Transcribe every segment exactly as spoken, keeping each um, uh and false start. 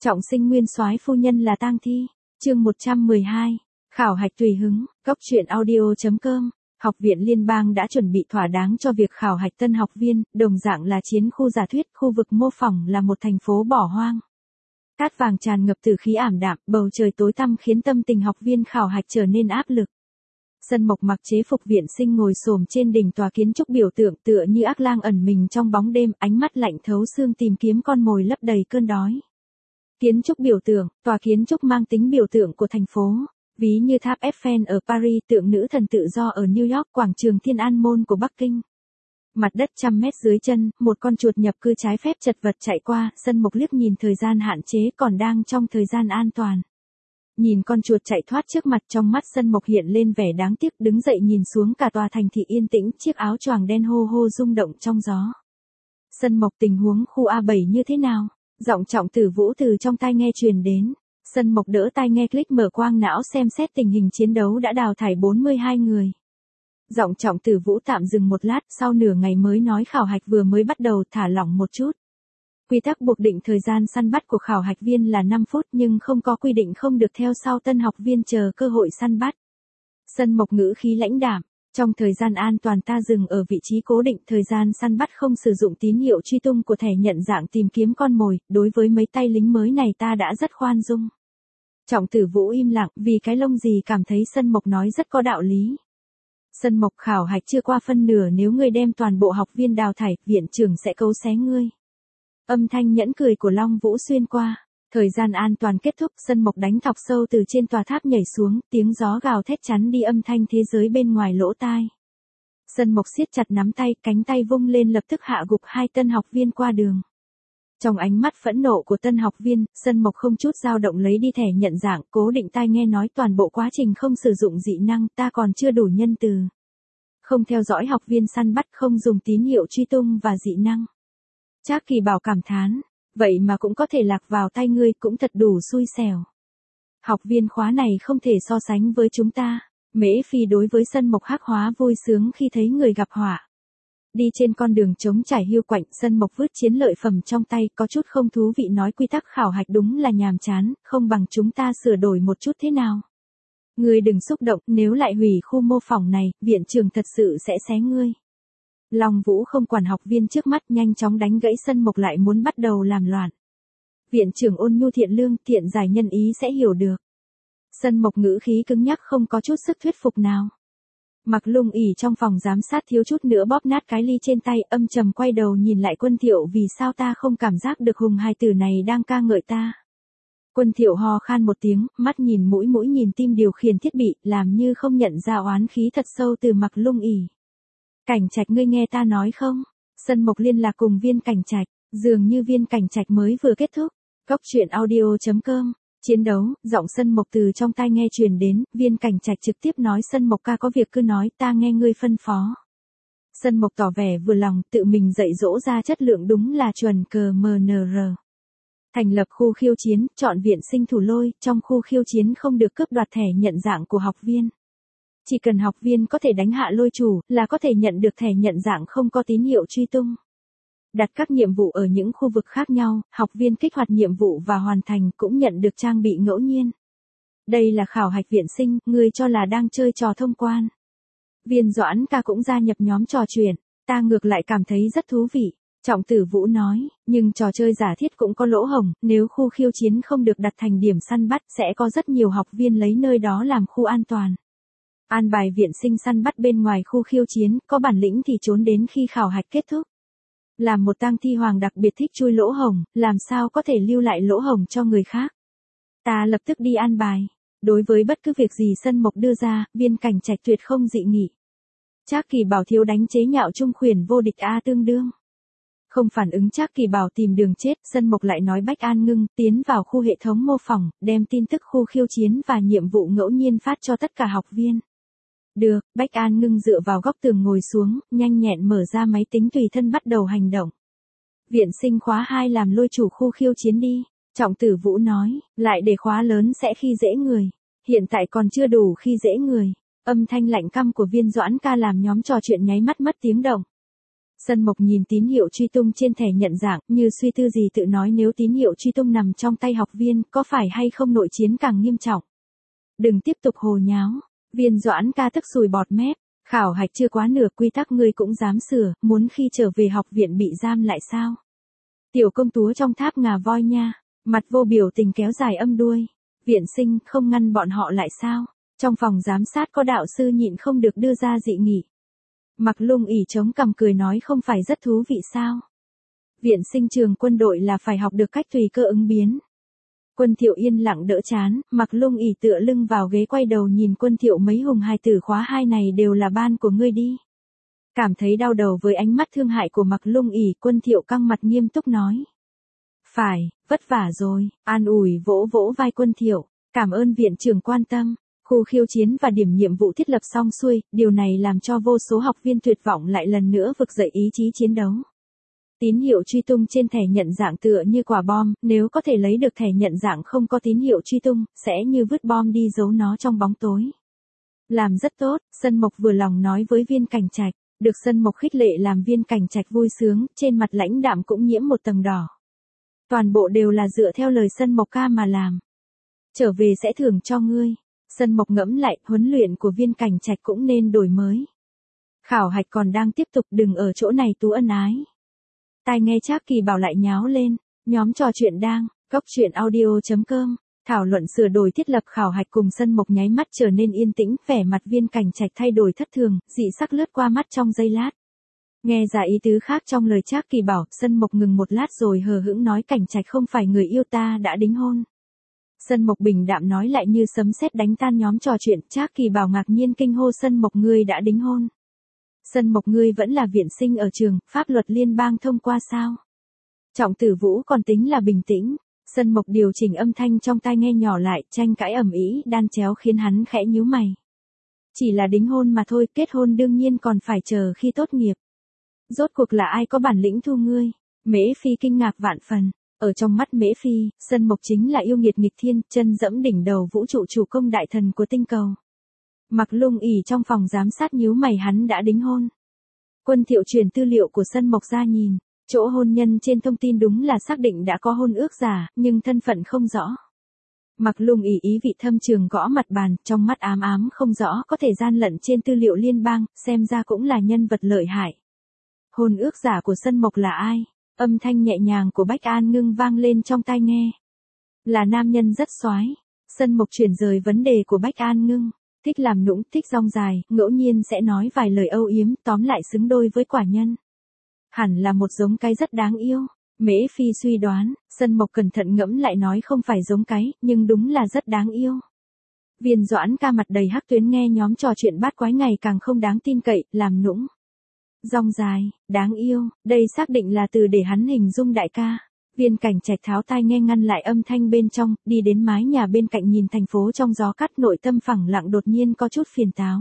Trọng sinh nguyên soái phu nhân là tang thi. Chương một trăm mười hai. Khảo hạch tùy hứng. Góc truyện audio chấm com. Học viện Liên bang đã chuẩn bị thỏa đáng cho việc khảo hạch tân học viên, đồng dạng là chiến khu giả thuyết, khu vực mô phỏng là một thành phố bỏ hoang. Cát vàng tràn ngập từ khí ảm đạm, bầu trời tối tăm khiến tâm tình học viên khảo hạch trở nên áp lực. Sân Mộc mặc chế phục viện sinh ngồi xổm trên đỉnh tòa kiến trúc biểu tượng tựa như ác lang ẩn mình trong bóng đêm, ánh mắt lạnh thấu xương tìm kiếm con mồi lấp đầy cơn đói. Kiến trúc biểu tượng, tòa kiến trúc mang tính biểu tượng của thành phố, ví như tháp Eiffel ở Paris, tượng nữ thần tự do ở New York, quảng trường Thiên An Môn của Bắc Kinh. Mặt đất trăm mét dưới chân, một con chuột nhập cư trái phép chật vật chạy qua, Sân Mộc liếc nhìn thời gian hạn chế còn đang trong thời gian an toàn. Nhìn con chuột chạy thoát trước mặt, trong mắt Sân Mộc hiện lên vẻ đáng tiếc, đứng dậy nhìn xuống cả tòa thành thị yên tĩnh, chiếc áo choàng đen hô hô rung động trong gió. Sân Mộc, tình huống khu A bảy như thế nào? Giọng Trọng Tử Vũ từ trong tai nghe truyền đến. Sân Mộc đỡ tai nghe, click mở quang não xem xét tình hình chiến đấu, đã đào thải bốn mươi hai người. Giọng Trọng Tử Vũ tạm dừng một lát, sau nửa ngày mới nói khảo hạch vừa mới bắt đầu, thả lỏng một chút. Quy tắc buộc định thời gian săn bắt của khảo hạch viên là năm phút, nhưng không có quy định không được theo sau tân học viên chờ cơ hội săn bắt. Sân Mộc ngữ khí lãnh đạm, trong thời gian an toàn ta dừng ở vị trí cố định, thời gian săn bắt không sử dụng tín hiệu truy tung của thẻ nhận dạng tìm kiếm con mồi, đối với mấy tay lính mới này ta đã rất khoan dung. Trọng Tử Vũ im lặng, vì cái lông gì cảm thấy Sân Mộc nói rất có đạo lý. Sân Mộc, khảo hạch chưa qua phân nửa, nếu ngươi đem toàn bộ học viên đào thải, viện trưởng sẽ cấu xé ngươi. Âm thanh nhẫn cười của Long Vũ xuyên qua. Thời gian an toàn kết thúc, Sân Mộc đánh thọc sâu từ trên tòa tháp nhảy xuống, tiếng gió gào thét chắn đi âm thanh thế giới bên ngoài lỗ tai. Sân Mộc siết chặt nắm tay, cánh tay vung lên lập tức hạ gục hai tân học viên qua đường. Trong ánh mắt phẫn nộ của tân học viên, Sân Mộc không chút dao động lấy đi thẻ nhận dạng, cố định tai nghe nói toàn bộ quá trình không sử dụng dị năng, ta còn chưa đủ nhân từ. Không theo dõi học viên săn bắt, không dùng tín hiệu truy tung và dị năng. Trác Kỳ Bảo cảm thán, vậy mà cũng có thể lạc vào tay ngươi, cũng thật đủ xui xẻo. Học viên khóa này không thể so sánh với chúng ta. Mễ Phi đối với Sân Mộc hắc hóa vui sướng khi thấy người gặp họa. Đi trên con đường trống trải hiu quạnh, Sân Mộc vứt chiến lợi phẩm trong tay, có chút không thú vị nói quy tắc khảo hạch đúng là nhàm chán, không bằng chúng ta sửa đổi một chút thế nào. Ngươi đừng xúc động, nếu lại hủy khu mô phỏng này, viện trưởng thật sự sẽ xé ngươi. Long Vũ không quản học viên trước mắt, nhanh chóng đánh gãy Sân Mộc lại muốn bắt đầu làm loạn. Viện trưởng ôn nhu thiện lương, thiện giải nhân ý sẽ hiểu được. Sân Mộc ngữ khí cứng nhắc không có chút sức thuyết phục nào. Mặc Lung ỉ trong phòng giám sát thiếu chút nữa bóp nát cái ly trên tay, âm trầm quay đầu nhìn lại Quân Thiệu, vì sao ta không cảm giác được Hùng hài tử này đang ca ngợi ta. Quân Thiệu ho khan một tiếng, mắt nhìn mũi mũi nhìn tim điều khiển thiết bị, làm như không nhận ra oán khí thật sâu từ Mặc Lung ỉ. Cảnh Trạch, ngươi nghe ta nói không? Sân Mộc liên lạc cùng Viên Cảnh Trạch, dường như Viên Cảnh Trạch mới vừa kết thúc. Góc truyện audio chấm com. Chiến đấu, giọng Sân Mộc từ trong tai nghe truyền đến, Viên Cảnh Trạch trực tiếp nói Sân Mộc ca có việc cứ nói, ta nghe ngươi phân phó. Sân Mộc tỏ vẻ vừa lòng, tự mình dạy dỗ ra chất lượng đúng là chuẩn cờ em en rờ. Thành lập khu khiêu chiến, chọn viện sinh thủ lôi, trong khu khiêu chiến không được cướp đoạt thẻ nhận dạng của học viên. Chỉ cần học viên có thể đánh hạ lôi chủ, là có thể nhận được thẻ nhận dạng không có tín hiệu truy tung. Đặt các nhiệm vụ ở những khu vực khác nhau, học viên kích hoạt nhiệm vụ và hoàn thành cũng nhận được trang bị ngẫu nhiên. Đây là khảo hạch viện sinh, ngươi cho là đang chơi trò thông quan. Viên Doãn ca cũng gia nhập nhóm trò chuyện, ta ngược lại cảm thấy rất thú vị. Trọng Tử Vũ nói, nhưng trò chơi giả thiết cũng có lỗ hổng, nếu khu khiêu chiến không được đặt thành điểm săn bắt sẽ có rất nhiều học viên lấy nơi đó làm khu an toàn. An bài viện sinh săn bắt bên ngoài khu khiêu chiến, có bản lĩnh thì trốn đến khi khảo hạch kết thúc. Làm một tang thi hoàng đặc biệt thích chui lỗ hổng, làm sao có thể lưu lại lỗ hổng cho người khác. Ta lập tức đi an bài. Đối với bất cứ việc gì Sân Mộc đưa ra, Viên Cảnh Trạch tuyệt không dị nghị. Trác Kỳ Bảo thiếu đánh chế nhạo trung khuyển vô địch A tương đương. Không phản ứng Trác Kỳ Bảo tìm đường chết, Sân Mộc lại nói Bách An Ngưng tiến vào khu hệ thống mô phỏng, đem tin tức khu khiêu chiến và nhiệm vụ ngẫu nhiên phát cho tất cả học viên. Được, Bách An Ngưng dựa vào góc tường ngồi xuống, nhanh nhẹn mở ra máy tính tùy thân bắt đầu hành động. Viện sinh khóa hai làm lôi chủ khu khiêu chiến đi. Trọng Tử Vũ nói, lại để khóa lớn sẽ khi dễ người. Hiện tại còn chưa đủ khi dễ người. Âm thanh lạnh căm của Viên Doãn ca làm nhóm trò chuyện nháy mắt mất tiếng động. Sân Mộc nhìn tín hiệu truy tung trên thẻ nhận dạng, như suy tư gì tự nói nếu tín hiệu truy tung nằm trong tay học viên, có phải hay không nội chiến càng nghiêm trọng. Đừng tiếp tục hồ nháo. Viên Doãn ca tức sùi bọt mép. Khảo hạch chưa quá nửa quy tắc ngươi cũng dám sửa, muốn khi trở về học viện bị giam lại sao? Tiểu công chúa trong tháp ngà voi nha. Mặt vô biểu tình kéo dài âm đuôi. Viện sinh không ngăn bọn họ lại sao? Trong phòng giám sát có đạo sư nhịn không được đưa ra dị nghị. Mặc Lung ỉ chống cằm cười nói không phải rất thú vị sao? Viện sinh trường quân đội là phải học được cách tùy cơ ứng biến. Quân Thiệu yên lặng đỡ chán, Mặc Lung ỉ tựa lưng vào ghế quay đầu nhìn Quân Thiệu mấy hùng hài tử khóa hai này đều là ban của ngươi đi. Cảm thấy đau đầu với ánh mắt thương hại của Mặc Lung ỉ, Quân Thiệu căng mặt nghiêm túc nói. Phải, vất vả rồi, an ủi vỗ vỗ vai Quân Thiệu, cảm ơn viện trưởng quan tâm. Khu khiêu chiến và điểm nhiệm vụ thiết lập xong xuôi, điều này làm cho vô số học viên tuyệt vọng lại lần nữa vực dậy ý chí chiến đấu. Tín hiệu truy tung trên thẻ nhận dạng tựa như quả bom, nếu có thể lấy được thẻ nhận dạng không có tín hiệu truy tung, sẽ như vứt bom đi giấu nó trong bóng tối. Làm rất tốt, Sân Mộc vừa lòng nói với Viên Cảnh Trạch, được Sân Mộc khích lệ làm Viên Cảnh Trạch vui sướng, trên mặt lãnh đạm cũng nhiễm một tầng đỏ. Toàn bộ đều là dựa theo lời Sân Mộc ca mà làm. Trở về sẽ thưởng cho ngươi. Sân Mộc ngẫm lại, huấn luyện của Viên Cảnh Trạch cũng nên đổi mới. Khảo hạch còn đang tiếp tục, đừng ở chỗ này tú ân ái. Tai nghe Trác Kỳ Bảo lại nháo lên, nhóm trò chuyện đang, góc truyện audio chấm com, thảo luận sửa đổi thiết lập khảo hạch cùng Sân Mộc nháy mắt trở nên yên tĩnh, vẻ mặt Viên Cảnh Trạch thay đổi thất thường, dị sắc lướt qua mắt trong giây lát. Nghe ra ý tứ khác trong lời Trác Kỳ Bảo, Sân Mộc ngừng một lát rồi hờ hững nói Cảnh Trạch không phải người yêu ta đã đính hôn. Sân Mộc bình đạm nói lại như sấm sét đánh tan nhóm trò chuyện, Trác Kỳ Bảo ngạc nhiên kinh hô Sân Mộc ngươi đã đính hôn. Sân Mộc ngươi vẫn là viện sinh ở trường, pháp luật liên bang thông qua sao? Trọng Tử Vũ còn tính là bình tĩnh, Sân Mộc điều chỉnh âm thanh trong tai nghe nhỏ lại, tranh cãi ầm ĩ đan chéo khiến hắn khẽ nhíu mày. Chỉ là đính hôn mà thôi, kết hôn đương nhiên còn phải chờ khi tốt nghiệp. Rốt cuộc là ai có bản lĩnh thu ngươi? Mễ Phi kinh ngạc vạn phần. Ở trong mắt Mễ Phi, Sân Mộc chính là yêu nghiệt nghịch thiên, chân dẫm đỉnh đầu vũ trụ chủ công đại thần của tinh cầu. Mặc Lung ỉ trong phòng giám sát nhíu mày hắn đã đính hôn. Quân Thiệu truyền tư liệu của Sân Mộc ra nhìn, chỗ hôn nhân trên thông tin đúng là xác định đã có hôn ước giả, nhưng thân phận không rõ. Mặc Lung ỉ ý vị thâm trường gõ mặt bàn, trong mắt ám ám không rõ có thể gian lận trên tư liệu liên bang, xem ra cũng là nhân vật lợi hại. Hôn ước giả của Sân Mộc là ai? Âm thanh nhẹ nhàng của Bách An Ngưng vang lên trong tai nghe. Là nam nhân rất soái. Sân Mộc chuyển rời vấn đề của Bách An Ngưng. Thích làm nũng, thích rong dài, ngẫu nhiên sẽ nói vài lời âu yếm, tóm lại xứng đôi với quả nhân. Hẳn là một giống cái rất đáng yêu. Mễ Phi suy đoán, Sân Mộc cẩn thận ngẫm lại nói không phải giống cái, nhưng đúng là rất đáng yêu. Viên Doãn ca mặt đầy hắc tuyến nghe nhóm trò chuyện bát quái ngày càng không đáng tin cậy, làm nũng. Rong dài, đáng yêu, đây xác định là từ để hắn hình dung đại ca. Viên Cảnh Trạch tháo tai nghe ngăn lại âm thanh bên trong, đi đến mái nhà bên cạnh nhìn thành phố trong gió cắt, nội tâm phẳng lặng đột nhiên có chút phiền táo.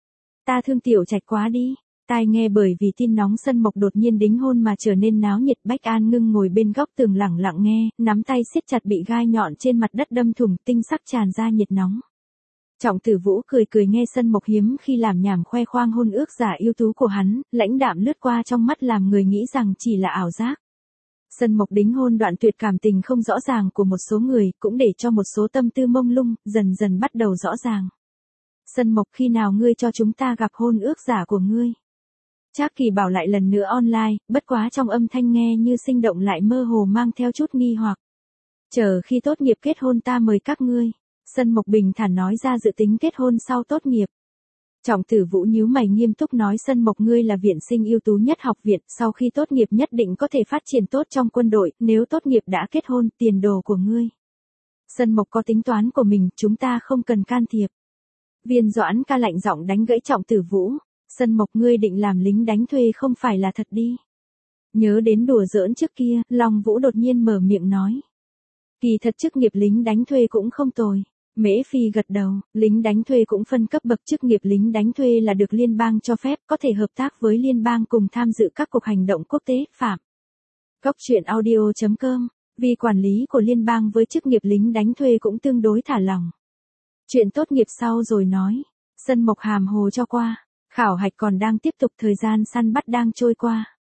Ta thương Tiểu Trạch quá đi. Tai nghe bởi vì tin nóng Sân Mộc đột nhiên đính hôn mà trở nên náo nhiệt. Bách An Ngưng ngồi bên góc tường lẳng lặng nghe, nắm tay siết chặt bị gai nhọn trên mặt đất đâm thủng, tinh sắc tràn ra nhiệt nóng. Trọng Tử Vũ cười cười nghe Sân Mộc hiếm khi làm nhảm khoe khoang hôn ước giả ưu tú của hắn, lãnh đạm lướt qua trong mắt làm người nghĩ rằng chỉ là ảo giác. Sân Mộc đính hôn đoạn tuyệt cảm tình không rõ ràng của một số người, cũng để cho một số tâm tư mông lung, dần dần bắt đầu rõ ràng. Sân Mộc khi nào ngươi cho chúng ta gặp hôn ước giả của ngươi? Trác Kỳ Bảo lại lần nữa online, bất quá trong âm thanh nghe như sinh động lại mơ hồ mang theo chút nghi hoặc. Chờ khi tốt nghiệp kết hôn ta mời các ngươi. Sân Mộc bình thản nói ra dự tính kết hôn sau tốt nghiệp. Trọng Tử Vũ nhíu mày nghiêm túc nói Sân Mộc ngươi là viện sinh ưu tú nhất học viện, sau khi tốt nghiệp nhất định có thể phát triển tốt trong quân đội, nếu tốt nghiệp đã kết hôn, tiền đồ của ngươi. Sân Mộc có tính toán của mình, chúng ta không cần can thiệp. Viên Doãn ca lạnh giọng đánh gãy Trọng Tử Vũ. Sân Mộc ngươi định làm lính đánh thuê không phải là thật đi. Nhớ đến đùa giỡn trước kia, Long Vũ đột nhiên mở miệng nói. Kỳ thật chức nghiệp lính đánh thuê cũng không tồi. Mễ Phi gật đầu, lính đánh thuê cũng phân cấp bậc, chức nghiệp lính đánh thuê là được liên bang cho phép, có thể hợp tác với liên bang cùng tham dự các cuộc hành động quốc tế, phạm. Góc truyện audio chấm com, vì quản lý của liên bang với chức nghiệp lính đánh thuê cũng tương đối thả lỏng. Chuyện tốt nghiệp sau rồi nói. Sân Mộc hàm hồ cho qua, khảo hạch còn đang tiếp tục, thời gian săn bắt đang trôi qua.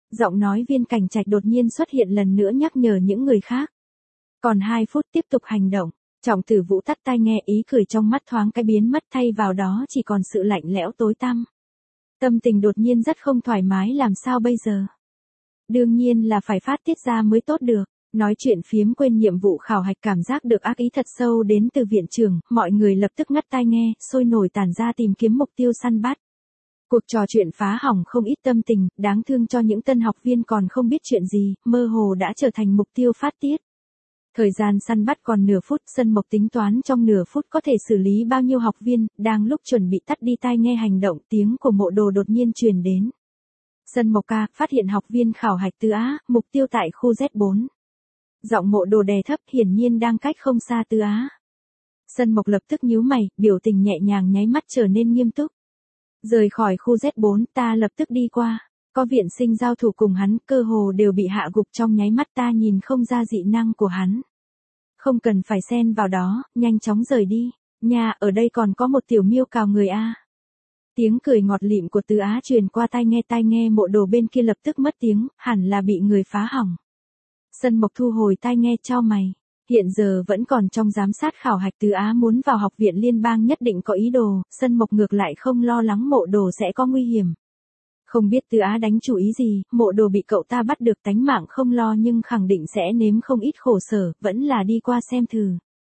Giọng nói Viên Cảnh Trạch đột nhiên xuất hiện lần nữa nhắc nhở những người khác. Còn hai phút tiếp tục hành động. Trọng Tử Vũ tắt tai nghe, ý cười trong mắt thoáng cái biến mất, thay vào đó chỉ còn sự lạnh lẽo tối tăm. Tâm tình đột nhiên rất không thoải mái, làm sao bây giờ? Đương nhiên là phải phát tiết ra mới tốt được. Nói chuyện phiếm quên nhiệm vụ khảo hạch, cảm giác được ác ý thật sâu đến từ viện trưởng, mọi người lập tức ngắt tai nghe, sôi nổi tản ra tìm kiếm mục tiêu săn bắt. Cuộc trò chuyện phá hỏng không ít tâm tình, đáng thương cho những tân học viên còn không biết chuyện gì, mơ hồ đã trở thành mục tiêu phát tiết. Thời gian săn bắt còn nửa phút, Sân Mộc tính toán trong nửa phút có thể xử lý bao nhiêu học viên, đang lúc chuẩn bị tắt đi tai nghe hành động, tiếng của Mộ Đồ đột nhiên truyền đến. Sân Mộc ca, phát hiện học viên khảo hạch Tư Á, mục tiêu tại khu Z bốn. Giọng Mộ Đồ đè thấp, hiển nhiên đang cách không xa Tư Á. Sân Mộc lập tức nhíu mày, biểu tình nhẹ nhàng nháy mắt trở nên nghiêm túc. Rời khỏi khu Z bốn, ta lập tức đi qua. Có viện sinh giao thủ cùng hắn, cơ hồ đều bị hạ gục trong nháy mắt, ta nhìn không ra dị năng của hắn. Không cần phải xen vào đó, nhanh chóng rời đi. Nhà, ở đây còn có một tiểu miêu cào người a. Tiếng cười ngọt lịm của Tư Á truyền qua tai nghe, tai nghe Mộ Đồ bên kia lập tức mất tiếng, hẳn là bị người phá hỏng. Sân Mộc thu hồi tai nghe, chau mày. Hiện giờ vẫn còn trong giám sát khảo hạch, Tư Á muốn vào học viện liên bang nhất định có ý đồ, Sân Mộc ngược lại không lo lắng Mộ Đồ sẽ có nguy hiểm. Không biết Tư Á đánh chủ ý gì, Mộ Đồ bị cậu ta bắt được tánh mạng không lo, nhưng khẳng định sẽ nếm không ít khổ sở, vẫn là đi qua xem thử.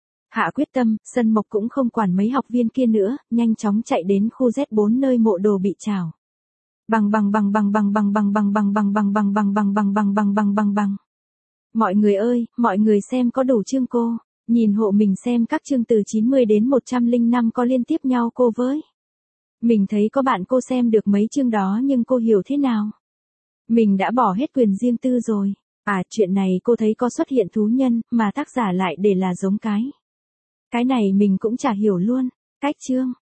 Hạ quyết tâm, Sân Mộc cũng không quản mấy học viên kia nữa, nhanh chóng chạy đến khu Z bốn nơi Mộ Đồ bị trảo. Bằng bằng bằng bằng bằng bằng bằng bằng bằng bằng bằng bằng bằng bằng bằng bằng bằng bằng bằng bằng. Mọi người ơi, mọi người xem có đủ chương cô, nhìn hộ mình xem các chương từ chín mươi đến một trăm lẻ năm có liên tiếp nhau cô với. Mình thấy có bạn cô xem được mấy chương đó nhưng cô hiểu thế nào? Mình đã bỏ hết quyền riêng tư rồi. À, chuyện này cô thấy có xuất hiện thú nhân, mà tác giả lại để là giống cái. Cái này mình cũng chả hiểu luôn. Cách chương.